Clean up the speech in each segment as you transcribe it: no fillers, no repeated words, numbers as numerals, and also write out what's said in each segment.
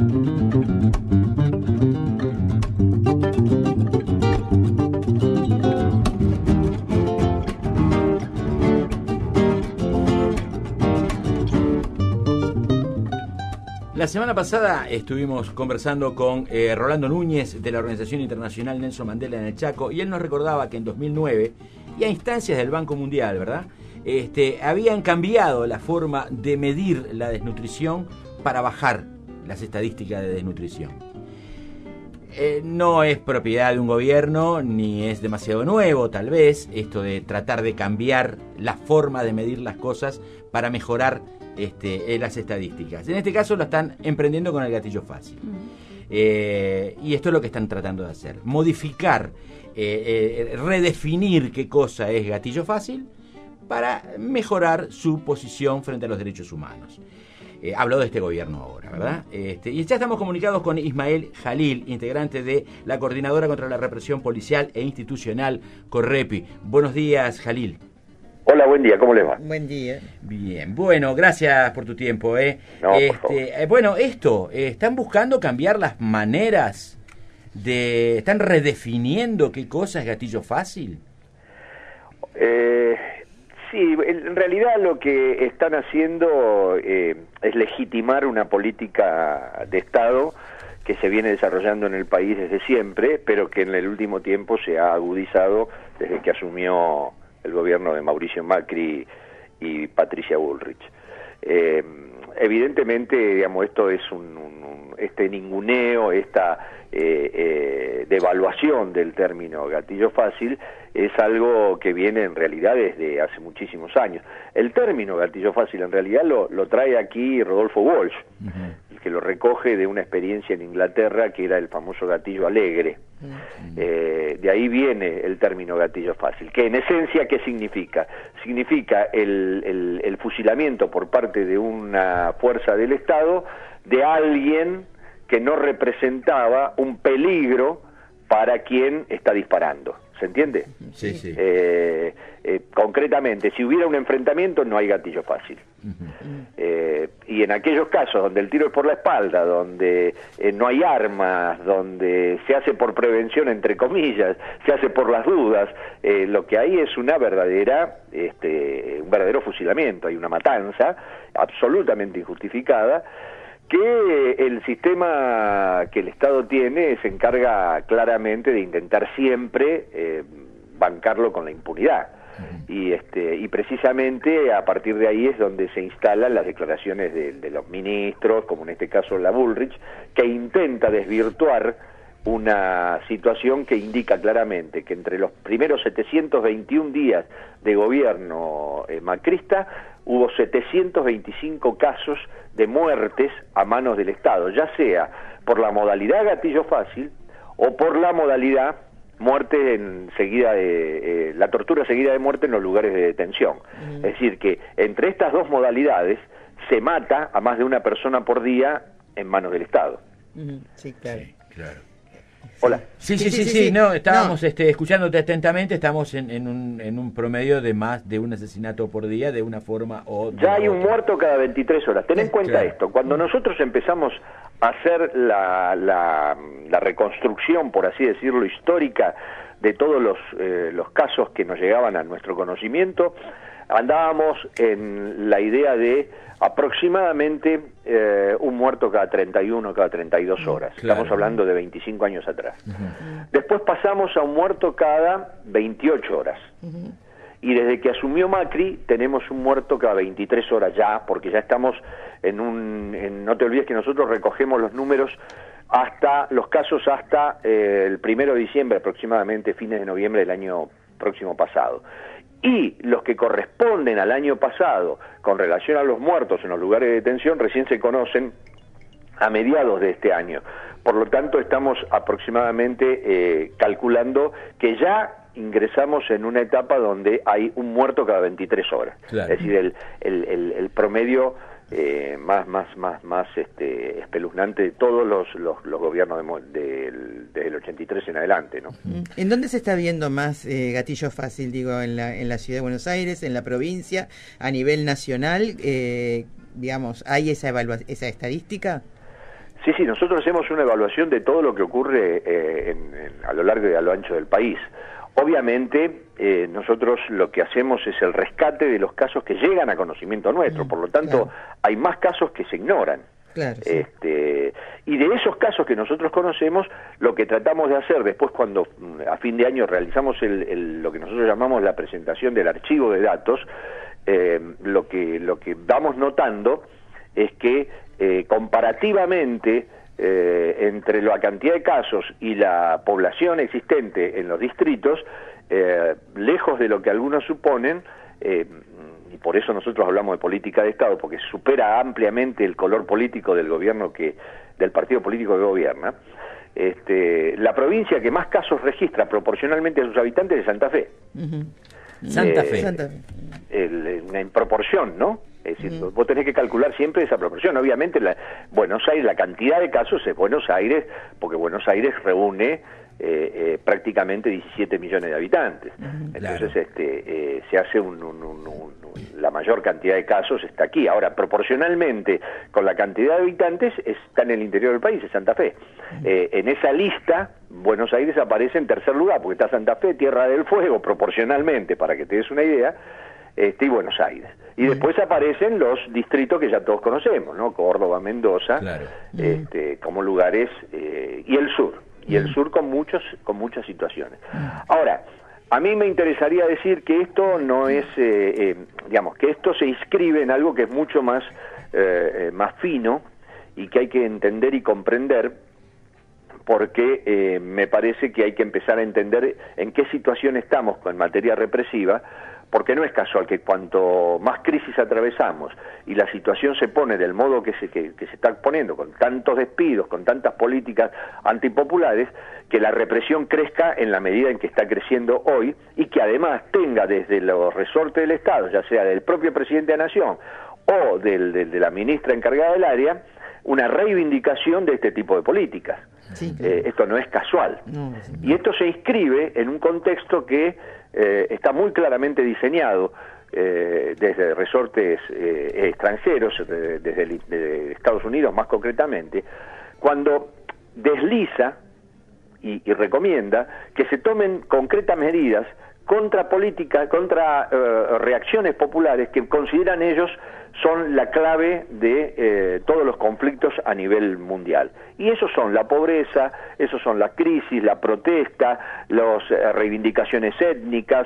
La semana pasada estuvimos conversando con Rolando Núñez de la Organización Internacional Nelson Mandela en el Chaco, y él nos recordaba que en 2009, y a instancias del Banco Mundial, ¿verdad?, habían cambiado la forma de medir la desnutrición para bajar las estadísticas de desnutrición. No es propiedad de un gobierno, ni es demasiado nuevo, tal vez, esto de tratar de cambiar la forma de medir las cosas para mejorar las estadísticas. En este caso lo están emprendiendo con el gatillo fácil. Y esto es lo que están tratando de hacer: modificar, redefinir qué cosa es gatillo fácil para mejorar su posición frente a los derechos humanos. Habló de este gobierno ahora, ¿verdad? Y ya estamos comunicados con Ismael Jalil, integrante de la Coordinadora contra la Represión Policial e Institucional, CORREPI. Buenos días, Jalil. Hola, buen día, ¿cómo les va? Buen día. Bien, bueno, gracias por tu tiempo. No, por favor. Bueno, están buscando cambiar las maneras están redefiniendo qué cosa es gatillo fácil. Sí, en realidad lo que están haciendo es legitimar una política de Estado que se viene desarrollando en el país desde siempre, pero que en el último tiempo se ha agudizado desde que asumió el gobierno de Mauricio Macri y Patricia Bullrich. Evidentemente, digamos, esto es este ninguneo, esta devaluación del término gatillo fácil es algo que viene en realidad desde hace muchísimos años. El término gatillo fácil en realidad lo trae aquí Rodolfo Walsh, el que lo recoge de una experiencia en Inglaterra que era el famoso gatillo alegre. De ahí viene el término gatillo fácil, que en esencia, ¿qué significa? Significa el fusilamiento por parte de una fuerza del Estado de alguien que no representaba un peligro para quien está disparando. ¿Se entiende? Sí, sí. Concretamente, si hubiera un enfrentamiento, no hay gatillo fácil. Y en aquellos casos donde el tiro es por la espalda, donde no hay armas, donde se hace por prevención, entre comillas, se hace por las dudas, lo que hay es un verdadero fusilamiento, hay una matanza absolutamente injustificada, que el sistema que el Estado tiene se encarga claramente de intentar siempre bancarlo con la impunidad. Y precisamente a partir de ahí es donde se instalan las declaraciones de los ministros, como en este caso la Bullrich, que intenta desvirtuar una situación que indica claramente que entre los primeros 721 días de gobierno macrista hubo 725 casos de muertes a manos del Estado, ya sea por la modalidad gatillo fácil o por la modalidad muerte la tortura seguida de muerte en los lugares de detención. Es decir, que entre estas dos modalidades se mata a más de una persona por día en manos del Estado. Sí, claro. Sí, claro. Hola. Sí, no, estábamos escuchándote atentamente, estamos en un promedio de más de un asesinato por día, de una forma o de Ya hay otra. un muerto cada 23 horas. Ten en cuenta Claro. esto, cuando nosotros empezamos a hacer la reconstrucción, por así decirlo, histórica de todos los casos que nos llegaban a nuestro conocimiento, andábamos en la idea de aproximadamente un muerto cada 31, cada 32 horas. Claro. Estamos hablando de 25 años atrás. Después pasamos a un muerto cada 28 horas. Y desde que asumió Macri tenemos un muerto cada 23 horas ya, porque ya estamos no te olvides que nosotros recogemos los números hasta los casos hasta el 1 de diciembre, aproximadamente fines de noviembre del año próximo pasado. Y los que corresponden al año pasado con relación a los muertos en los lugares de detención recién se conocen a mediados de este año. Por lo tanto, estamos aproximadamente calculando que ya ingresamos en una etapa donde hay un muerto cada 23 horas. Claro. Es decir, el promedio más espeluznante de todos los gobiernos desde el 83 en adelante, ¿no? ¿En dónde se está viendo más gatillo fácil? Digo, en la ciudad de Buenos Aires, en la provincia, a nivel nacional, digamos, ¿hay esa estadística? Sí, nosotros hacemos una evaluación de todo lo que ocurre a lo largo y a lo ancho del país. Obviamente, nosotros lo que hacemos es el rescate de los casos que llegan a conocimiento nuestro, por lo tanto, hay más casos que se ignoran. Claro, sí. Y de esos casos que nosotros conocemos, lo que tratamos de hacer después, cuando a fin de año realizamos lo que nosotros llamamos la presentación del archivo de datos, lo que vamos notando es que comparativamente entre la cantidad de casos y la población existente en los distritos, lejos de lo que algunos suponen, y por eso nosotros hablamos de política de Estado, porque supera ampliamente el color político del gobierno del partido político que gobierna, la provincia que más casos registra proporcionalmente a sus habitantes es Santa Fe. Santa Fe. En proporción, ¿no? Es decir, vos tenés que calcular siempre esa proporción. Obviamente, Buenos Aires, la cantidad de casos es Buenos Aires, porque Buenos Aires reúne prácticamente 17 millones de habitantes. Entonces, se hace la mayor cantidad de casos está aquí. Ahora, proporcionalmente, con la cantidad de habitantes, está en el interior del país, es Santa Fe. En esa lista, Buenos Aires aparece en tercer lugar, porque está Santa Fe, Tierra del Fuego, proporcionalmente, para que te des una idea, y Buenos Aires. Y después aparecen los distritos que ya todos conocemos, ¿no? Córdoba, Mendoza, como lugares, y el sur. Y el sur con muchas situaciones. Ahora, a mí me interesaría decir que esto no es, que esto se inscribe en algo que es mucho más fino y que hay que entender y comprender, porque me parece que hay que empezar a entender en qué situación estamos en materia represiva, porque no es casual que cuanto más crisis atravesamos y la situación se pone del modo que se está poniendo, con tantos despidos, con tantas políticas antipopulares, que la represión crezca en la medida en que está creciendo hoy, y que además tenga desde los resortes del Estado, ya sea del propio presidente de la Nación o de la ministra encargada del área, una reivindicación de este tipo de políticas. Sí, claro. Esto no es casual. No. Y esto se inscribe en un contexto que está muy claramente diseñado desde resortes extranjeros, desde Estados Unidos más concretamente, cuando desliza y recomienda que se tomen concretas medidas contra reacciones populares que consideran ellos son la clave de todos los conflictos a nivel mundial. Y esos son la pobreza, esos son la crisis, la protesta, las reivindicaciones étnicas,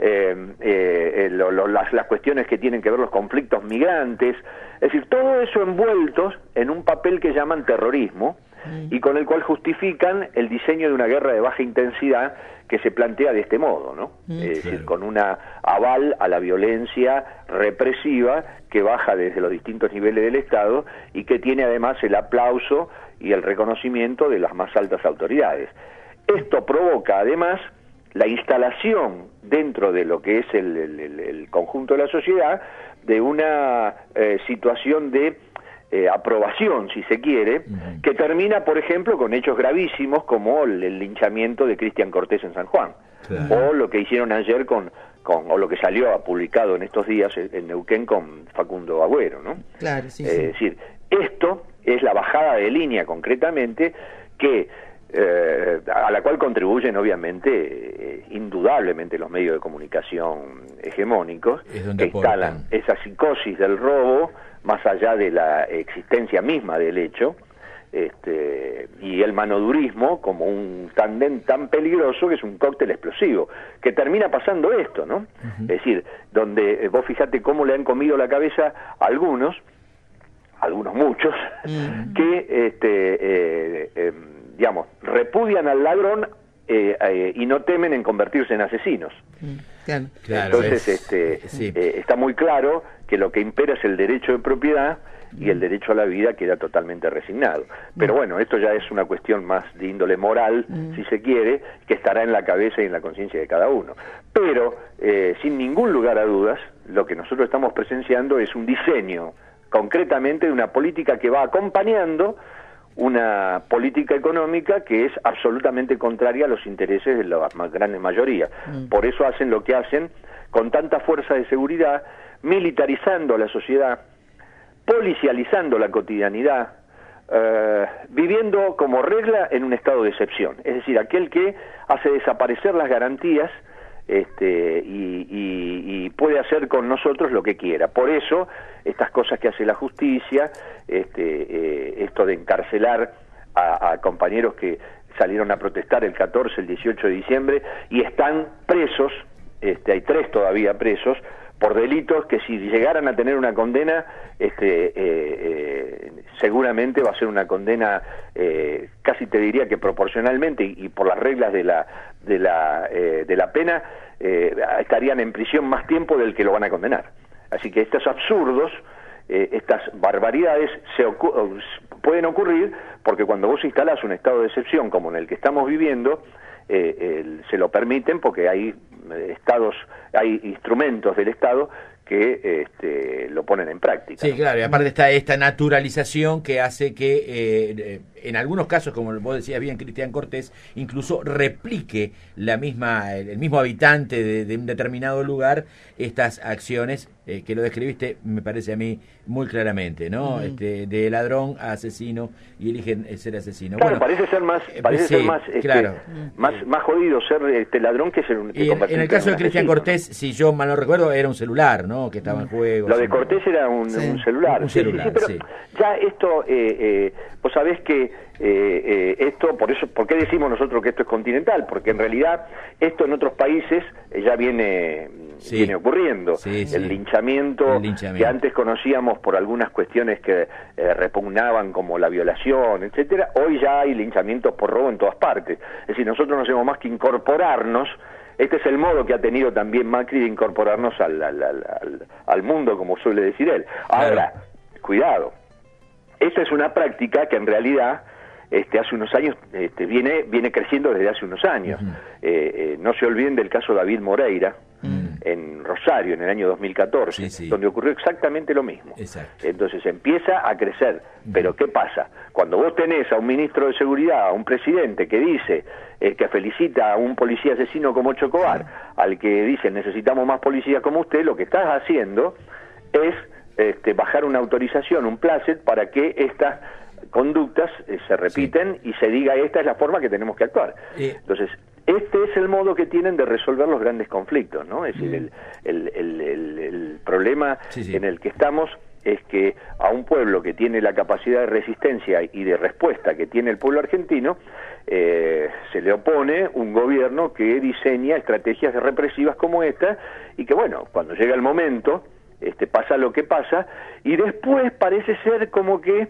las cuestiones que tienen que ver los conflictos migrantes, es decir, todo eso envueltos en un papel que llaman terrorismo, y con el cual justifican el diseño de una guerra de baja intensidad que se plantea de este modo, ¿no? Es decir, con una aval a la violencia represiva que baja desde los distintos niveles del Estado y que tiene además el aplauso y el reconocimiento de las más altas autoridades. Esto provoca además la instalación dentro de lo que es el conjunto de la sociedad de una situación de aprobación, si se quiere, que termina, por ejemplo, con hechos gravísimos como el linchamiento de Cristian Cortés en San Juan, o lo que hicieron ayer o lo que salió publicado en estos días en Neuquén con Facundo Agüero, ¿no? Claro, sí, Es decir, esto es la bajada de línea concretamente que a la cual contribuyen obviamente indudablemente los medios de comunicación hegemónicos, que instalan esa psicosis del robo más allá de la existencia misma del hecho, y el manodurismo como un tándem tan peligroso que es un cóctel explosivo, que termina pasando esto, ¿no? Es decir, donde vos fijate cómo le han comido la cabeza a algunos muchos, que repudian al ladrón y no temen en convertirse en asesinos. Claro. Entonces está muy claro que lo que impera es el derecho de propiedad y el derecho a la vida queda totalmente resignado. Pero bueno, esto ya es una cuestión más de índole moral, si se quiere, que estará en la cabeza y en la conciencia de cada uno. Pero, sin ningún lugar a dudas, lo que nosotros estamos presenciando es un diseño, concretamente, de una política que va acompañando una política económica que es absolutamente contraria a los intereses de la gran mayoría. Por eso hacen lo que hacen, con tanta fuerza de seguridad, militarizando la sociedad, policializando la cotidianidad, viviendo como regla en un estado de excepción, es decir, aquel que hace desaparecer las garantías y puede hacer con nosotros lo que quiera. Por eso, estas cosas que hace la justicia, esto de encarcelar a compañeros que salieron a protestar el 14, el 18 de diciembre y están presos, hay 3 todavía presos, por delitos que si llegaran a tener una condena, seguramente va a ser una condena casi te diría que proporcionalmente y por las reglas de la pena estarían en prisión más tiempo del que lo van a condenar. Así que estos absurdos, estas barbaridades pueden ocurrir porque cuando vos instalás un estado de excepción como en el que estamos viviendo, se lo permiten porque hay hay instrumentos del Estado que lo ponen en práctica. Sí, claro, y aparte está esta naturalización que hace que en algunos casos, como vos decías bien, Cristian Cortés, incluso replique el mismo habitante de un determinado lugar estas acciones que lo describiste, me parece a mí, muy claramente, ¿no? Uh-huh. De ladrón a asesino y eligen ser asesino. Claro, bueno, parece ser más, claro. más jodido ser ladrón que ser un... En el caso de Cristian Cortés, si yo mal no recuerdo, era un celular, ¿no? Que estaba en juego. Lo de Cortés era un celular. Un celular, sí, pero ya esto, vos sabés que esto, ¿por qué decimos nosotros que esto es continental? Porque en realidad esto en otros países ya viene ocurriendo. El linchamiento que antes conocíamos por algunas cuestiones que repugnaban como la violación, etcétera, hoy ya hay linchamientos por robo en todas partes. Es decir, nosotros no hacemos más que incorporarnos. Este es el modo que ha tenido también Macri de incorporarnos al mundo, como suele decir él. Ahora, cuidado, esta es una práctica que en realidad hace unos años viene creciendo desde hace unos años. Uh-huh. No se olviden del caso David Moreira, en Rosario, en el año 2014, donde ocurrió exactamente lo mismo. Exacto. Entonces empieza a crecer. Pero ¿qué pasa? Cuando vos tenés a un ministro de Seguridad, a un presidente que dice, que felicita a un policía asesino como Chocobar, al que dice necesitamos más policías como usted, lo que estás haciendo es bajar una autorización, un placet, para que estas conductas se repiten y se diga esta es la forma que tenemos que actuar. Entonces, este es el modo que tienen de resolver los grandes conflictos, ¿no? Es decir, el problema en el que estamos es que a un pueblo que tiene la capacidad de resistencia y de respuesta que tiene el pueblo argentino, se le opone un gobierno que diseña estrategias represivas como esta y que, bueno, cuando llega el momento, pasa lo que pasa y después parece ser como que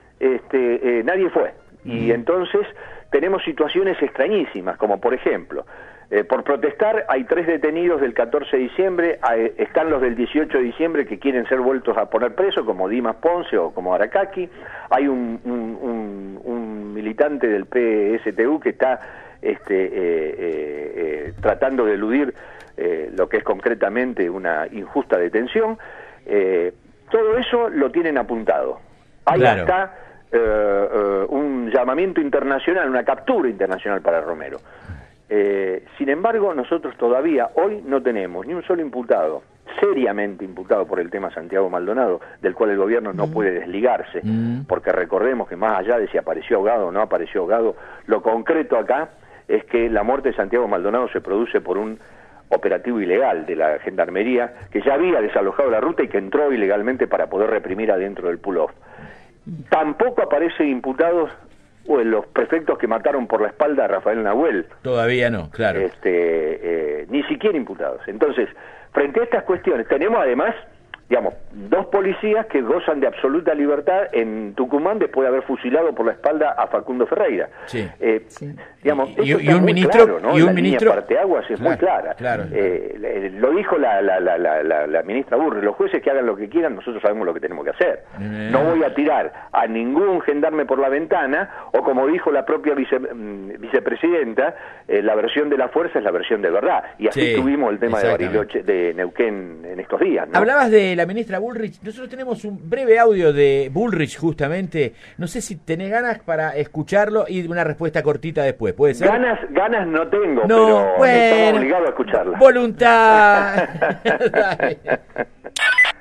nadie fue. Y entonces tenemos situaciones extrañísimas, como por ejemplo, por protestar hay 3 detenidos del 14 de diciembre, están los del 18 de diciembre que quieren ser vueltos a poner presos, como Dimas Ponce o como Aracaki, hay un militante del PSTU que está tratando de eludir lo que es concretamente una injusta detención. Todo eso lo tienen apuntado. Ahí está un llamamiento internacional, una captura internacional para Romero. Sin embargo, nosotros todavía hoy no tenemos ni un solo imputado, seriamente imputado por el tema Santiago Maldonado, del cual el gobierno no puede desligarse, porque recordemos que más allá de si apareció ahogado o no apareció ahogado, lo concreto acá es que la muerte de Santiago Maldonado se produce por un operativo ilegal de la Gendarmería, que ya había desalojado la ruta y que entró ilegalmente para poder reprimir adentro del pull-off. Tampoco aparecen imputados los prefectos que mataron por la espalda a Rafael Nahuel. Todavía no, claro. Ni siquiera imputados. Entonces, frente a estas cuestiones, tenemos además, digamos, 2 policías que gozan de absoluta libertad en Tucumán después de haber fusilado por la espalda a Facundo Ferreira. Sí. Digamos, y un ministro, claro, ¿no? y un la ministro, línea parteaguas es muy clara. Claro. Lo dijo la ministra Burri, los jueces que hagan lo que quieran, nosotros sabemos lo que tenemos que hacer. No voy a tirar a ningún gendarme por la ventana, o como dijo la propia vicepresidenta, la versión de la fuerza es la versión de verdad. Y así tuvimos el tema de Bariloche, de Neuquén en estos días, ¿no? Hablabas de la ministra Bullrich, nosotros tenemos un breve audio de Bullrich justamente, no sé si tenés ganas para escucharlo y una respuesta cortita después, ¿puede ser? Ganas no tengo, pero estamos obligados a escucharla. Voluntad.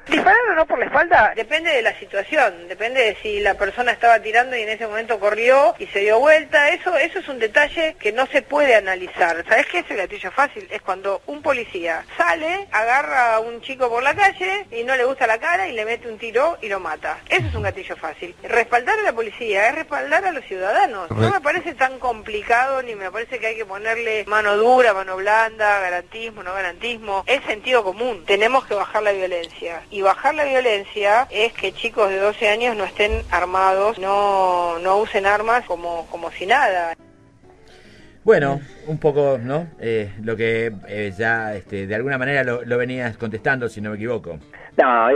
Disparar o no por la espalda depende de la situación, depende de si la persona estaba tirando y en ese momento corrió y se dio vuelta. Eso es un detalle que no se puede analizar. ¿Sabés qué es el gatillo fácil? Es cuando un policía sale, agarra a un chico por la calle y no le gusta la cara y le mete un tiro y lo mata. Eso es un gatillo fácil. Respaldar a la policía es respaldar a los ciudadanos. No me parece tan complicado ni me parece que hay que ponerle mano dura, mano blanda, garantismo, no garantismo. Es sentido común. Tenemos que bajar la violencia. Y bajar la violencia es que chicos de 12 años no estén armados, no usen armas como si nada. Bueno, un poco, ¿no? Lo que ya de alguna manera lo venías contestando, si no me equivoco. No,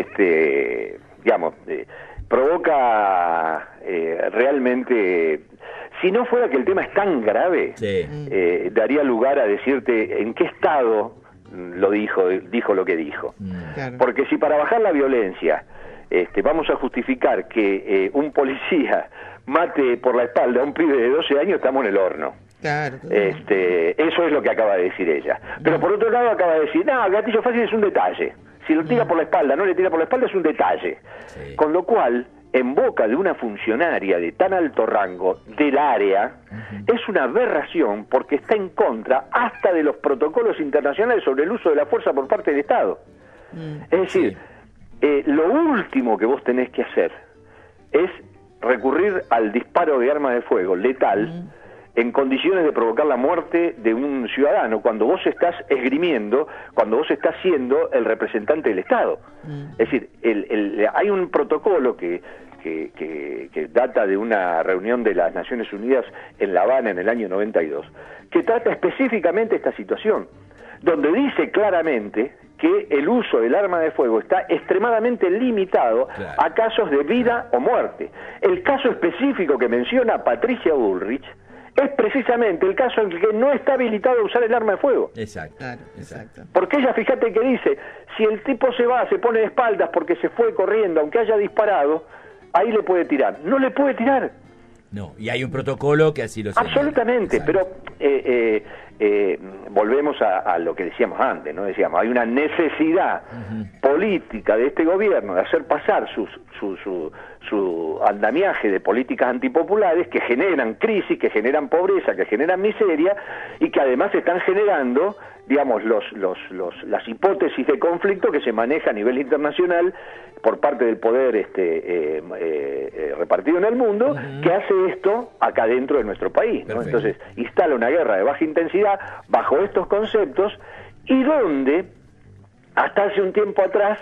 digamos, provoca realmente... Si no fuera que el tema es tan grave, sí. Daría lugar a decirte en qué estado dijo lo que dijo. Claro. Porque si para bajar la violencia vamos a justificar que un policía mate por la espalda a un pibe de 12 años, estamos en el horno. Claro. Eso es lo que acaba de decir ella. Pero por otro lado acaba de decir, no, el gatillo fácil es un detalle. Si lo tira por la espalda, no le tira por la espalda, es un detalle. Sí. Con lo cual, en boca de una funcionaria de tan alto rango del área, es una aberración porque está en contra hasta de los protocolos internacionales sobre el uso de la fuerza por parte del Estado. Es decir, lo último que vos tenés que hacer es recurrir al disparo de arma de fuego letal en condiciones de provocar la muerte de un ciudadano, cuando vos estás esgrimiendo, cuando vos estás siendo el representante del Estado. Es decir, hay un protocolo que data de una reunión de las Naciones Unidas en La Habana en el año 92, que trata específicamente esta situación, donde dice claramente que el uso del arma de fuego está extremadamente limitado a casos de vida o muerte. El caso específico que menciona Patricia Bullrich es precisamente el caso en el que no está habilitado a usar el arma de fuego. Exacto. Claro, exacto. Porque ella, fíjate que dice, si el tipo se pone de espaldas porque se fue corriendo, aunque haya disparado, ahí le puede tirar. No le puede tirar. No, y hay un protocolo que así lo señala. Absolutamente, Exacto. pero volvemos a lo que decíamos antes, ¿no? Decíamos, hay una necesidad política de este gobierno de hacer pasar su andamiaje de políticas antipopulares que generan crisis, que generan pobreza, que generan miseria y que además están generando, digamos, las hipótesis de conflicto que se maneja a nivel internacional por parte del poder repartido en el mundo, que hace esto acá dentro de nuestro país, ¿no? Entonces instala una guerra de baja intensidad bajo estos conceptos y donde hasta hace un tiempo atrás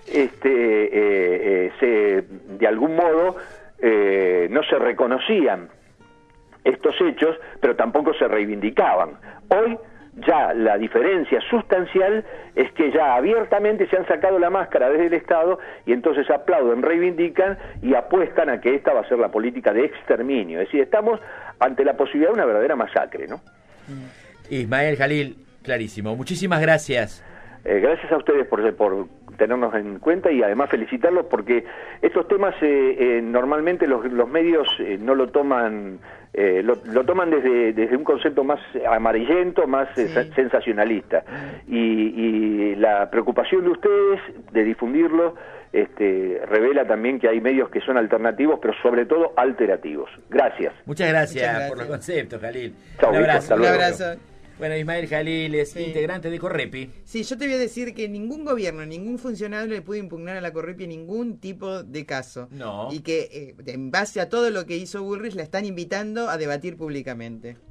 de algún modo no se reconocían estos hechos, pero tampoco se reivindicaban. Hoy ya la diferencia sustancial es que ya abiertamente se han sacado la máscara desde el Estado y entonces aplauden, reivindican y apuestan a que esta va a ser la política de exterminio. Es decir, estamos ante la posibilidad de una verdadera masacre, ¿no? Ismael Jalil, clarísimo. Muchísimas gracias. Gracias a ustedes por tenernos en cuenta y además felicitarlos porque estos temas normalmente los medios no lo toman, lo toman desde un concepto más amarillento, más sensacionalista y la preocupación de ustedes de difundirlo revela también que hay medios que son alternativos pero sobre todo alterativos. Gracias. Muchas gracias por los conceptos, Jalil. Chau, un abrazo. Un abrazo. Bueno, Ismael Jalil es integrante de Correpi. Sí, yo te voy a decir que ningún gobierno, ningún funcionario le puede impugnar a la Correpi ningún tipo de caso. No. Y que en base a todo lo que hizo Bullrich la están invitando a debatir públicamente.